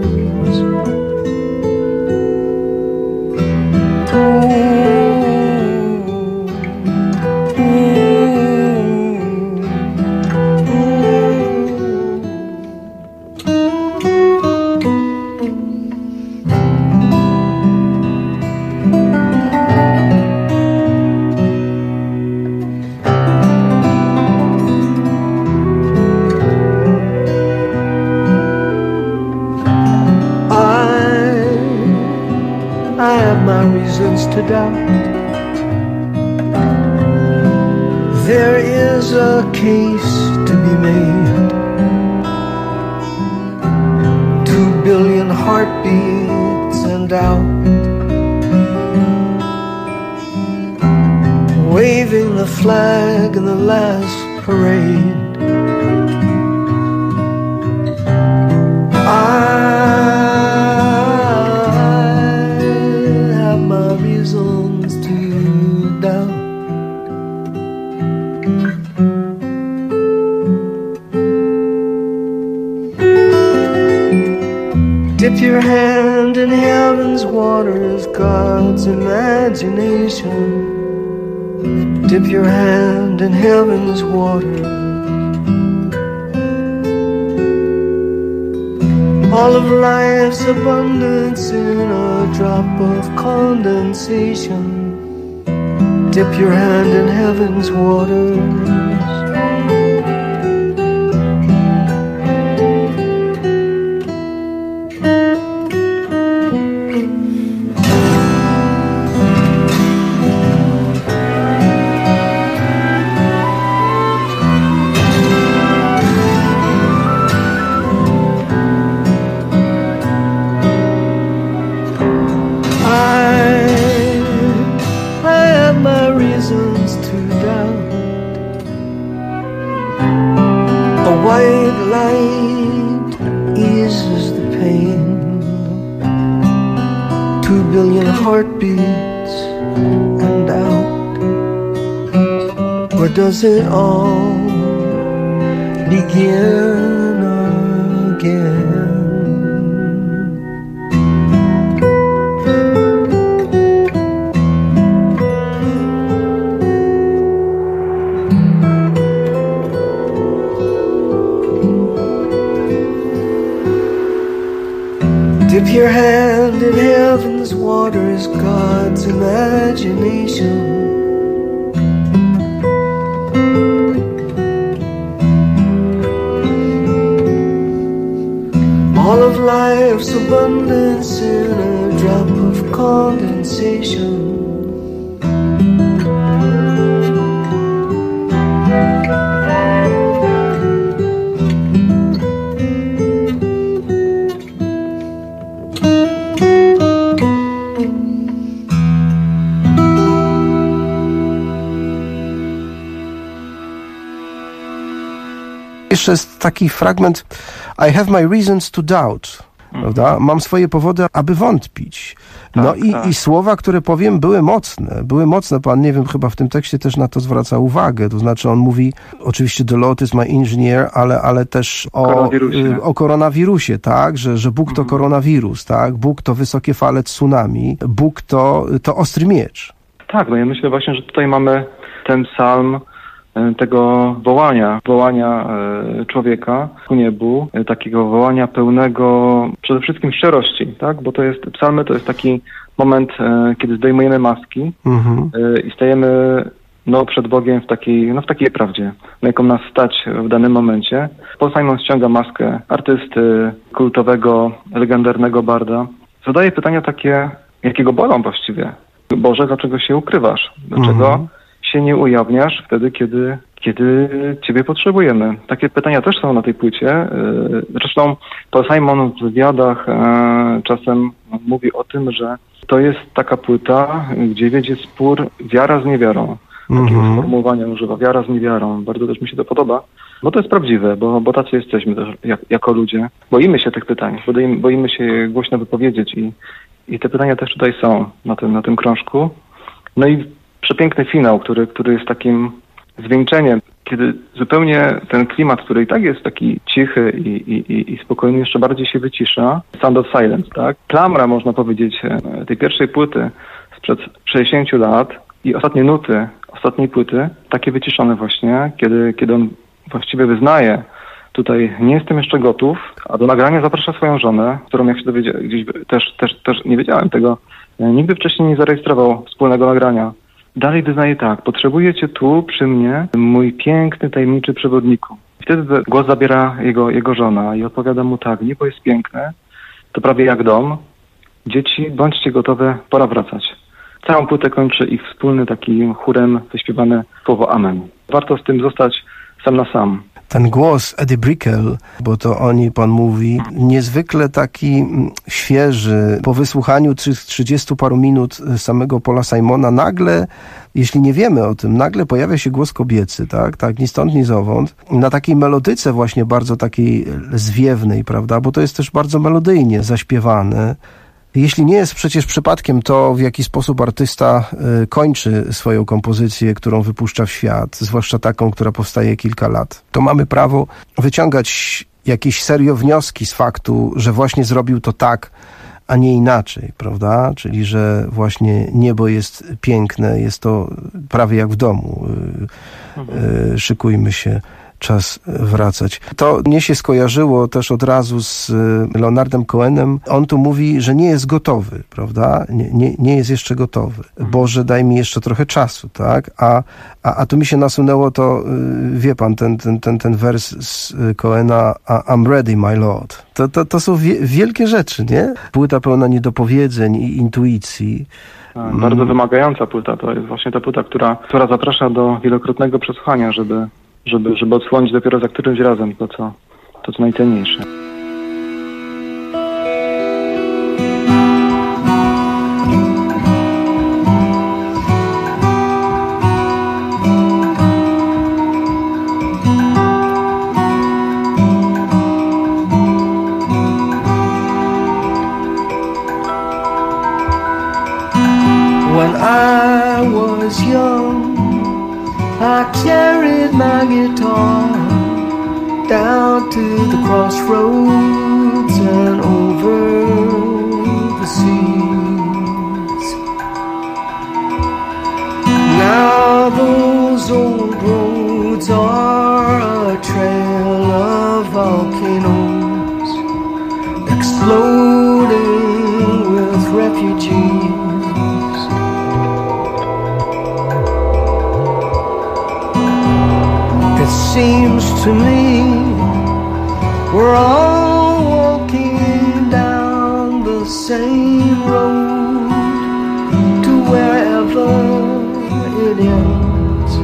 to doubt. There is a case to be made. 2 billion heartbeats and out. Waving the flag in the last parade. Dip your hand in heaven's waters, God's imagination. Dip your hand in heaven's waters. All of life's abundance in a drop of condensation. Dip your hand in heaven's waters. Heartbeats and out. Where does it all begin again? Dip your hand in heaven's waters, God's imagination. All of life's abundance in a drop of condensation. Jeszcze jest taki fragment I have my reasons to doubt, prawda? Mam swoje powody, aby wątpić. No i słowa, które powiem, były mocne. Pan, nie wiem, chyba w tym tekście też na to zwraca uwagę. To znaczy on mówi, oczywiście the Lord is my engineer, ale też o koronawirusie, tak? Że Bóg to koronawirus, tak? Bóg to wysokie fale tsunami, Bóg to ostry miecz. Tak, no ja myślę właśnie, że tutaj mamy ten psalm tego wołania człowieka ku niebu, takiego wołania pełnego przede wszystkim szczerości, tak? Bo to jest, psalmy to jest taki moment, kiedy zdejmujemy maski i stajemy przed Bogiem w takiej prawdzie, na jaką nas stać w danym momencie. Paul Simon ściąga maskę artysty, kultowego, legendarnego barda. Zadaje pytania takie, jakiego bolą właściwie? Boże, dlaczego się ukrywasz? Dlaczego się nie ujawniasz wtedy, kiedy Ciebie potrzebujemy? Takie pytania też są na tej płycie. Zresztą Paul Simon w wywiadach czasem mówi o tym, że to jest taka płyta, gdzie wiedzie spór wiara z niewiarą. Takiego sformułowania używa, wiara z niewiarą. Bardzo też mi się to podoba, bo to jest prawdziwe, bo tacy jesteśmy też jako ludzie. Boimy się tych pytań, boimy się je głośno wypowiedzieć i te pytania też tutaj są na tym krążku. No i przepiękny finał, który jest takim zwieńczeniem, kiedy zupełnie ten klimat, który i tak jest taki cichy i spokojny, jeszcze bardziej się wycisza. Sound of Silence, tak? Klamra, można powiedzieć, tej pierwszej płyty sprzed 60 lat i ostatnie nuty ostatniej płyty, takie wyciszone właśnie, kiedy on właściwie wyznaje, tutaj nie jestem jeszcze gotów, a do nagrania zaprasza swoją żonę, którą jak się dowiedziałem, gdzieś też nie wiedziałem tego, nigdy wcześniej nie zarejestrował wspólnego nagrania. Dalej wyznaje tak, potrzebuję Cię tu przy mnie, mój piękny, tajemniczy przewodniku. Wtedy głos zabiera jego żona i odpowiada mu tak, niebo jest piękne, to prawie jak dom. Dzieci, bądźcie gotowe, pora wracać. Całą płytę kończy ich wspólny takim chórem wyśpiewane słowo Amen. Warto z tym zostać sam na sam. Ten głos Eddie Brickell, bo to o niej pan mówi, niezwykle taki świeży. Po wysłuchaniu 30 paru minut samego Paula Simona nagle, jeśli nie wiemy o tym, nagle pojawia się głos kobiecy, tak, ni stąd, ni zowąd, na takiej melodyce właśnie bardzo takiej zwiewnej, prawda, bo to jest też bardzo melodyjnie zaśpiewane. Jeśli nie jest przecież przypadkiem to, w jaki sposób artysta kończy swoją kompozycję, którą wypuszcza w świat, zwłaszcza taką, która powstaje kilka lat, to mamy prawo wyciągać jakieś serio wnioski z faktu, że właśnie zrobił to tak, a nie inaczej, prawda? Czyli, że właśnie niebo jest piękne, jest to prawie jak w domu. Szykujmy się. Czas wracać. To mnie się skojarzyło też od razu z Leonardem Cohenem. On tu mówi, że nie jest gotowy, prawda? Nie jest jeszcze gotowy. Boże, daj mi jeszcze trochę czasu, tak? A tu mi się nasunęło to, wie pan, ten wers z Cohena, I'm ready, my lord. To są wielkie rzeczy, nie? Płyta pełna niedopowiedzeń i intuicji. Bardzo wymagająca płyta. To jest właśnie ta płyta, która zaprasza do wielokrotnego przesłuchania, żeby odsłonić dopiero za którymś razem to, co najcenniejsze. When I was young, I carried my guitar down to the crossroads and over the seas. Now those old roads are a trail of volcanoes exploding with refugees. It seems to me we're all walking down the same road to wherever it ends.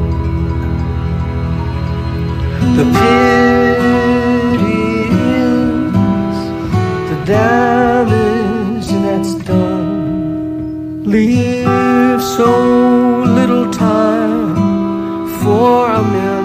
The pity is the damage that's done. Leave so little time for amends.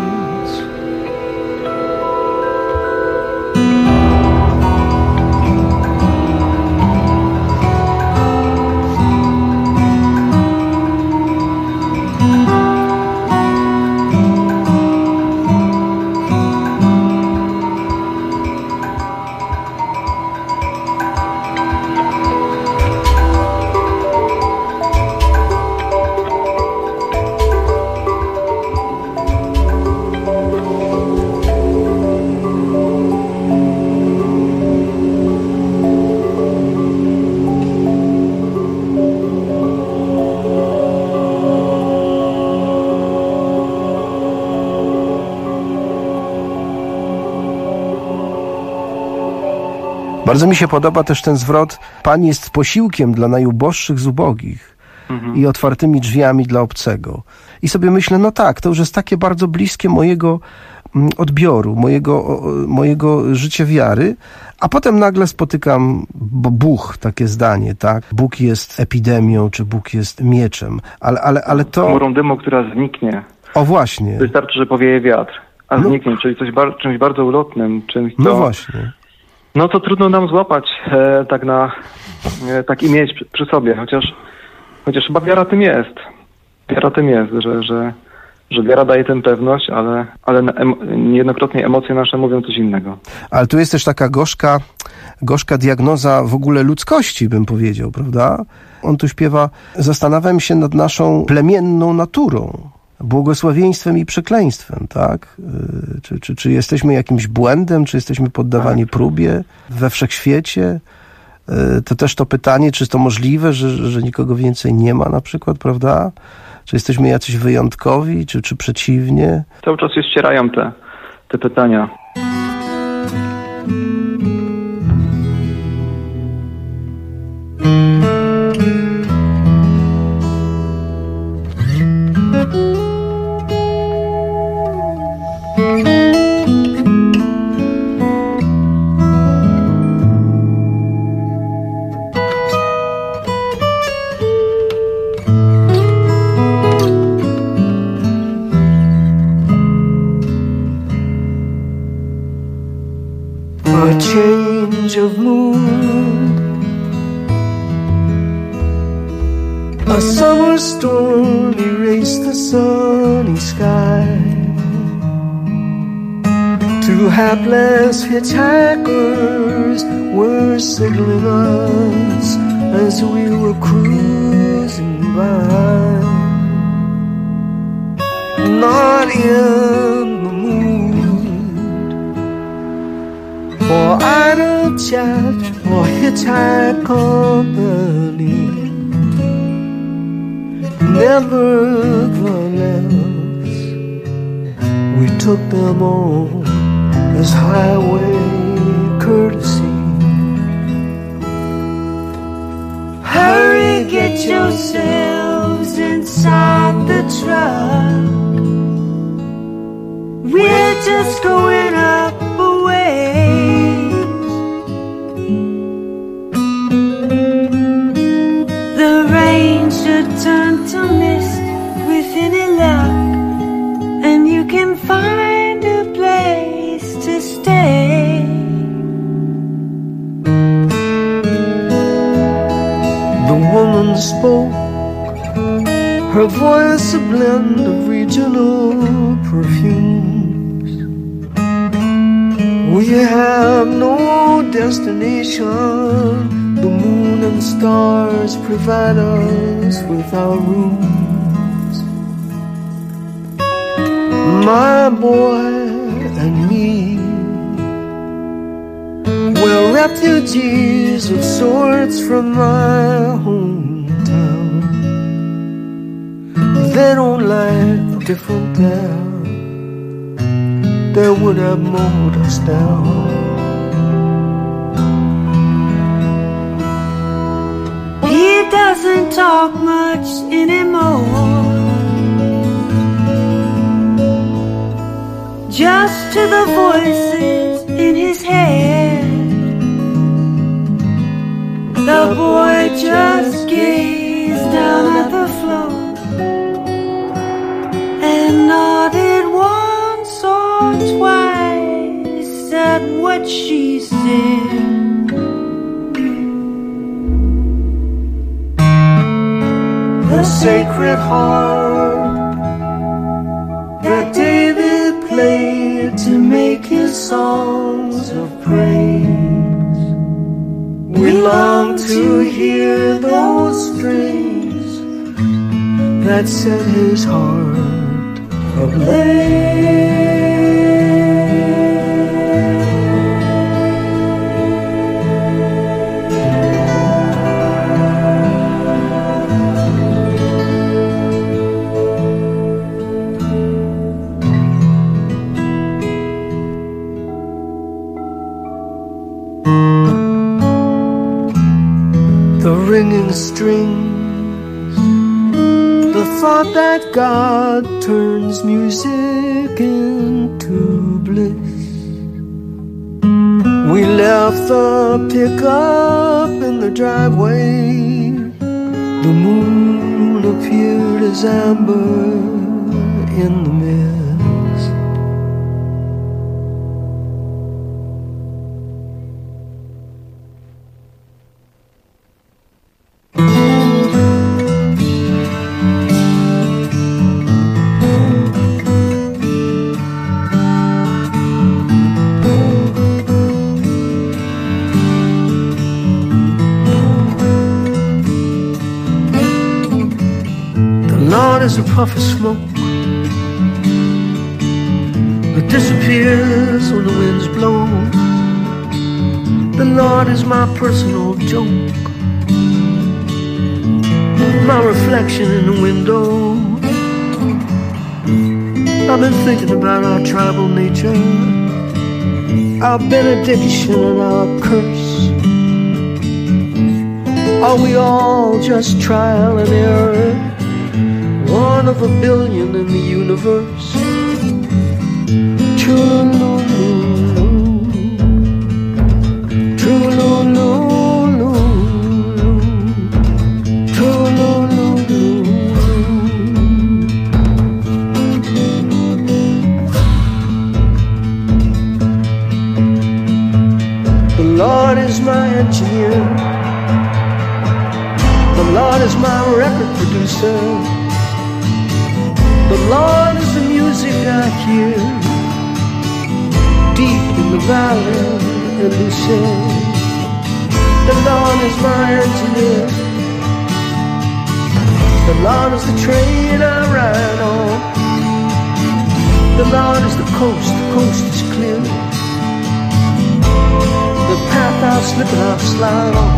Bardzo mi się podoba też ten zwrot: Pan jest posiłkiem dla najuboższych z ubogich i otwartymi drzwiami dla obcego. I sobie myślę, no tak, to już jest takie bardzo bliskie mojego odbioru, mojego życia wiary, a potem nagle spotykam Bóg, takie zdanie, tak? Bóg jest epidemią, czy Bóg jest mieczem, ale to... Chmurą dymu, która zniknie. O właśnie. Wystarczy, że powieje wiatr, a zniknie, czyli czymś bardzo ulotnym, czymś, co... No właśnie. No to trudno nam złapać tak i mieć przy sobie, chociaż chyba wiara tym jest. Wiara tym jest, że wiara daje tę pewność, ale niejednokrotnie emocje nasze mówią coś innego. Ale tu jest też taka gorzka diagnoza w ogóle ludzkości, bym powiedział, prawda? On tu śpiewa: zastanawiam się nad naszą plemienną naturą, błogosławieństwem i przekleństwem, tak? Czy jesteśmy jakimś błędem, czy jesteśmy poddawani próbie we wszechświecie? To też to pytanie, czy to możliwe, że nikogo więcej nie ma na przykład, prawda? Czy jesteśmy jacyś wyjątkowi, czy przeciwnie? Cały czas się ścierają te pytania. change of mood. A summer storm erased the sunny sky. Two hapless hitchhikers were signaling us as we were cruising by. Not in the mood for idle chat or hitchhike company. Nevertheless, we took them on as highway courtesy. Hurry, get yourselves inside the truck. We're just going up a ways. The rain should turn to mist with any luck, and you can find a place to stay. The woman spoke, her voice a blend of regional perfumes. We have no destination. The moon and stars provide us with our rooms. My boy and me, we're refugees of sorts from my hometown. They don't like different there. They would have mowed us down. He doesn't talk much anymore, just to the voices in his head. The boy just gazed down at the floor and nodded once or twice at what she said. The sacred harp that David played to make his songs of praise. We long to hear those strings that set his heart ablaze. The ringing strings, the thought that God turns music into bliss. We left the pickup in the driveway. The moon appeared as amber in the mist. Is a puff of smoke that disappears when the winds blow. The Lord is my personal joke, my reflection in the window. I've been thinking about our tribal nature, our benediction and our curse. Are we all just trial and error, one of a billion in the universe? True-loo-loo-loo, true-loo-loo-loo, true-loo-loo-loo. The Lord concern. The Lord is the music I hear deep in the valley of Lucerne. The Lord is my engineer. The Lord is the train I ride on. The Lord is the coast is clear. The path I'll slip and I'll slide on.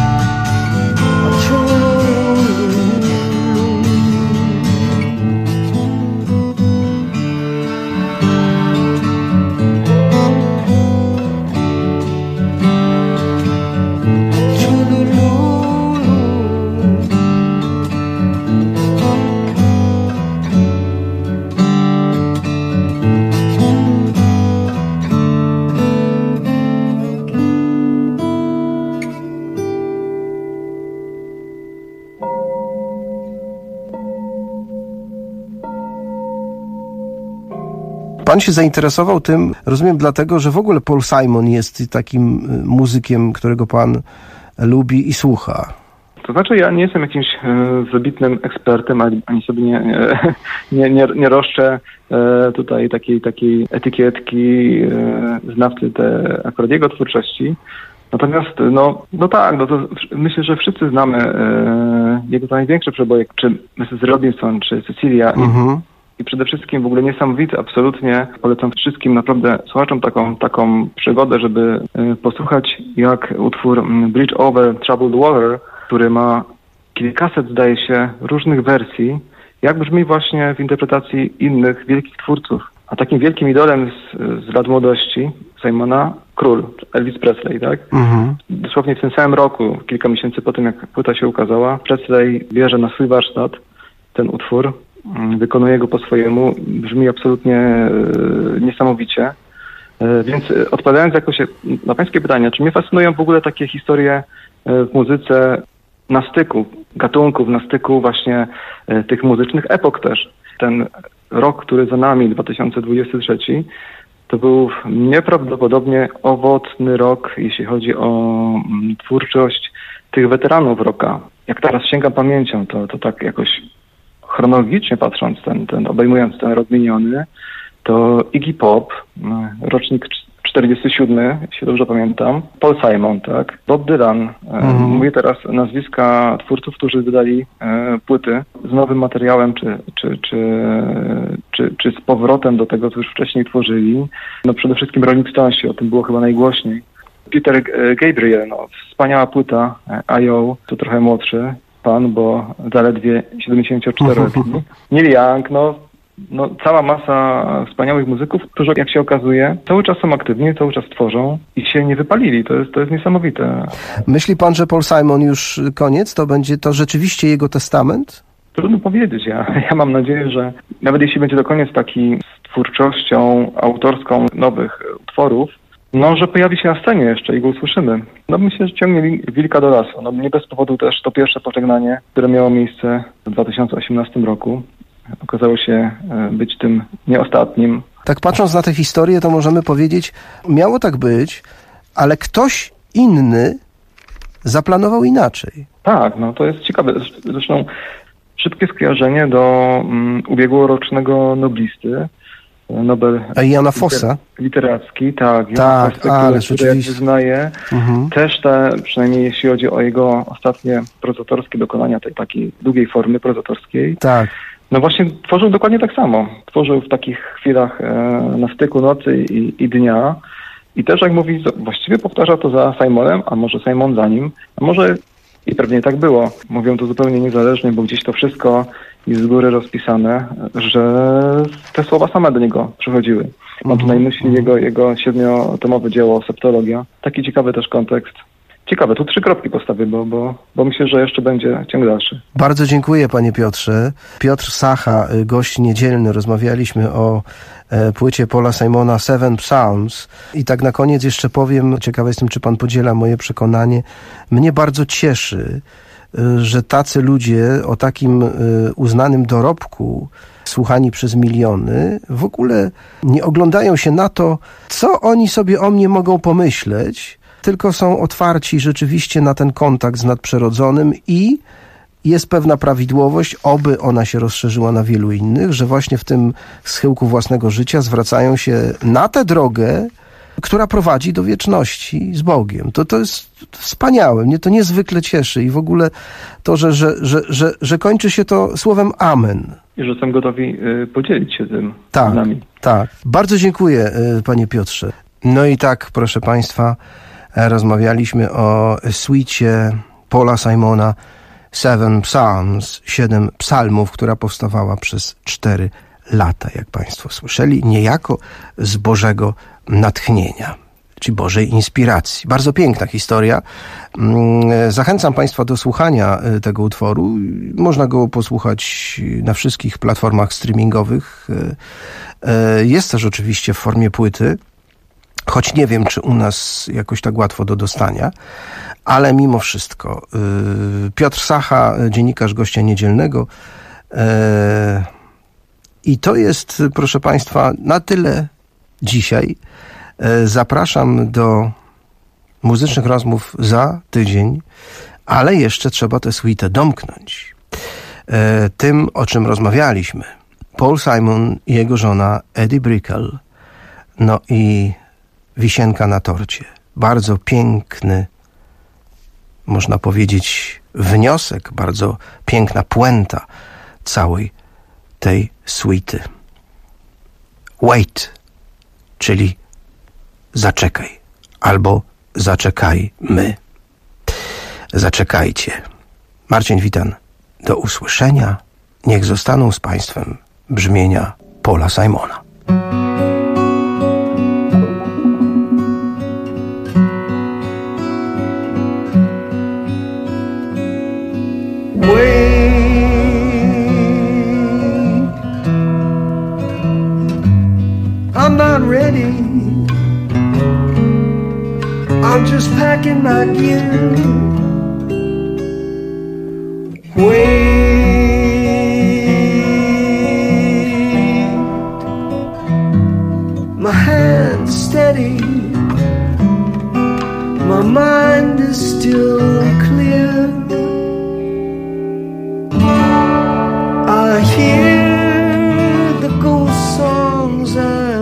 Pan się zainteresował tym, rozumiem, dlatego, że w ogóle Paul Simon jest takim muzykiem, którego pan lubi i słucha. To znaczy, ja nie jestem jakimś wybitnym ekspertem, ani sobie nie roszczę tutaj takiej etykietki znawcy akurat jego twórczości. Natomiast, no tak, to myślę, że wszyscy znamy jego największe przeboje, czy Mrs. Robinson, czy Cecilia. I przede wszystkim w ogóle niesamowite, absolutnie polecam wszystkim naprawdę słuchaczom taką przygodę, żeby posłuchać, jak utwór Bridge Over Troubled Water, który ma kilkaset, zdaje się, różnych wersji, jak brzmi właśnie w interpretacji innych wielkich twórców. A takim wielkim idolem z lat młodości Simona, król, Elvis Presley, tak? Dosłownie w tym samym roku, kilka miesięcy po tym, jak płyta się ukazała, Presley bierze na swój warsztat ten utwór, wykonuje go po swojemu, brzmi absolutnie niesamowicie. Więc odpowiadając jakoś na pańskie pytania, czy mnie fascynują w ogóle takie historie w muzyce na styku gatunków, na styku właśnie tych muzycznych epok też. Ten rok, który za nami, 2023, to był nieprawdopodobnie owocny rok, jeśli chodzi o twórczość tych weteranów rocka. Jak teraz sięgam pamięcią, to tak jakoś chronologicznie patrząc, obejmując ten rok miniony, to Iggy Pop, rocznik 47, jeśli dobrze pamiętam, Paul Simon, tak, Bob Dylan. Mówię teraz nazwiska twórców, którzy wydali płyty z nowym materiałem, czy z powrotem do tego, co już wcześniej tworzyli. No przede wszystkim Rolling Stonesi, o tym było chyba najgłośniej. Peter Gabriel, wspaniała płyta, I.O., to trochę młodszy pan, bo zaledwie 74-letni. Neil Young, cała masa wspaniałych muzyków, którzy, jak się okazuje, cały czas są aktywni, cały czas tworzą i się nie wypalili. To jest niesamowite. Myśli pan, że Paul Simon już koniec? To będzie to rzeczywiście jego testament? Trudno powiedzieć. Ja mam nadzieję, że nawet jeśli będzie to koniec taki z twórczością autorską nowych utworów, że pojawi się na scenie jeszcze i go usłyszymy. Myślę, że ciągnie wilka do lasu. Nie bez powodu też to pierwsze pożegnanie, które miało miejsce w 2018 roku. Okazało się być tym nie ostatnim. Tak patrząc na tę historię, to możemy powiedzieć, miało tak być, ale ktoś inny zaplanował inaczej. Tak, to jest ciekawe. Zresztą szybkie skojarzenie do ubiegłorocznego noblisty, Nobel Jana Fossa. Literacki, tak. Tak, ale rzeczywiście. Jak wyznaje, też przynajmniej jeśli chodzi o jego ostatnie prozatorskie dokonania, tej takiej długiej formy prozatorskiej. Tak. Właśnie tworzył dokładnie tak samo. Tworzył w takich chwilach na styku nocy i dnia. I też, jak mówi, właściwie powtarza to za Simonem, a może Simon za nim, a może i pewnie tak było. Mówią to zupełnie niezależnie, bo gdzieś to wszystko jest z góry rozpisane, że te słowa same do niego przychodziły. Mam tu na myśli jego 7-tomowe dzieło Septologia. Taki ciekawy też kontekst. Ciekawe, tu 3 kropki postawię, bo myślę, że jeszcze będzie ciąg dalszy. Bardzo dziękuję, panie Piotrze. Piotr Sacha, gość niedzielny. Rozmawialiśmy o płycie Paula Simona Seven Psalms. I tak na koniec jeszcze powiem, ciekawy jestem, czy pan podziela moje przekonanie. Mnie bardzo cieszy, że tacy ludzie o takim uznanym dorobku, słuchani przez miliony, w ogóle nie oglądają się na to, co oni sobie o mnie mogą pomyśleć, tylko są otwarci rzeczywiście na ten kontakt z nadprzyrodzonym i jest pewna prawidłowość, oby ona się rozszerzyła na wielu innych, że właśnie w tym schyłku własnego życia zwracają się na tę drogę, która prowadzi do wieczności z Bogiem. To jest wspaniałe, mnie to niezwykle cieszy i w ogóle to, że kończy się to słowem amen. I że są gotowi podzielić się tym z nami. Tak. Bardzo dziękuję, panie Piotrze. No i tak, proszę państwa, rozmawialiśmy o suicie Paula Simona 7 Psalms, 7 psalmów, która powstawała przez 4 lata, jak państwo słyszeli, niejako z Bożego natchnienia, czy Bożej inspiracji. Bardzo piękna historia. Zachęcam państwa do słuchania tego utworu. Można go posłuchać na wszystkich platformach streamingowych. Jest też oczywiście w formie płyty, choć nie wiem, czy u nas jakoś tak łatwo do dostania, ale mimo wszystko. Piotr Sacha, dziennikarz Gościa Niedzielnego. I to jest, proszę państwa, na tyle dzisiaj. Zapraszam do muzycznych rozmów za tydzień, ale jeszcze trzeba tę suitę domknąć. Tym, o czym rozmawialiśmy. Paul Simon i jego żona Eddie Brickell. No i wisienka na torcie. Bardzo piękny, można powiedzieć, wniosek, bardzo piękna puenta całej tej suity. Wait, czyli zaczekaj, albo zaczekajmy. Zaczekajcie. Marcin Witan, do usłyszenia. Niech zostaną z państwem brzmienia Paula Simona. I'm not ready. I'm just packing my gear. Wait. My hand's steady. My mind is still clear. I hear the ghost songs I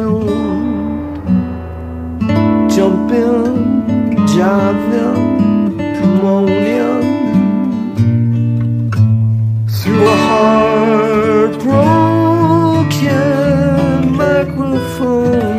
jumping, jiving, moaning through a heartbroken microphone.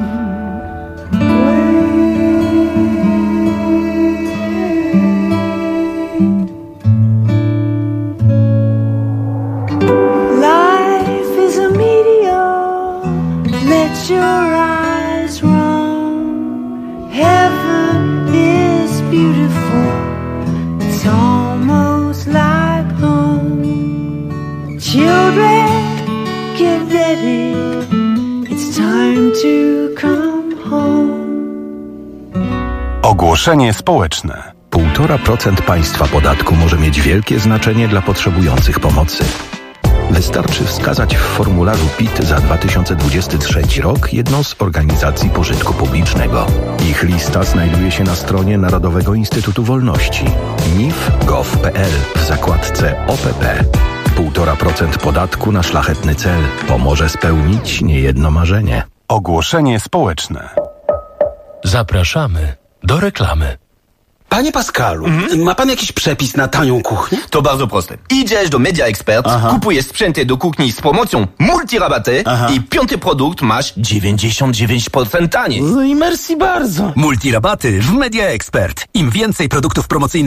Life is a meteor. Let your eyes roam. Heaven is beautiful. It's almost like home. Children, get ready. It's time to come home. Ogłoszenie społeczne. 1,5% państwa podatku może mieć wielkie znaczenie dla potrzebujących pomocy. Wystarczy wskazać w formularzu PIT za 2023 rok jedną z organizacji pożytku publicznego. Ich lista znajduje się na stronie Narodowego Instytutu Wolności nif.gov.pl w zakładce OPP. 1,5% podatku na szlachetny cel pomoże spełnić niejedno marzenie. Ogłoszenie społeczne. Zapraszamy do reklamy. Panie Pascalu, ma pan jakiś przepis na tanią kuchnię? To bardzo proste. Idziesz do Media Expert, kupujesz sprzęty do kuchni z promocją multirabaty i 5. produkt masz 99% taniej. No i merci bardzo. Multirabaty w Media Expert. Im więcej produktów promocyjnych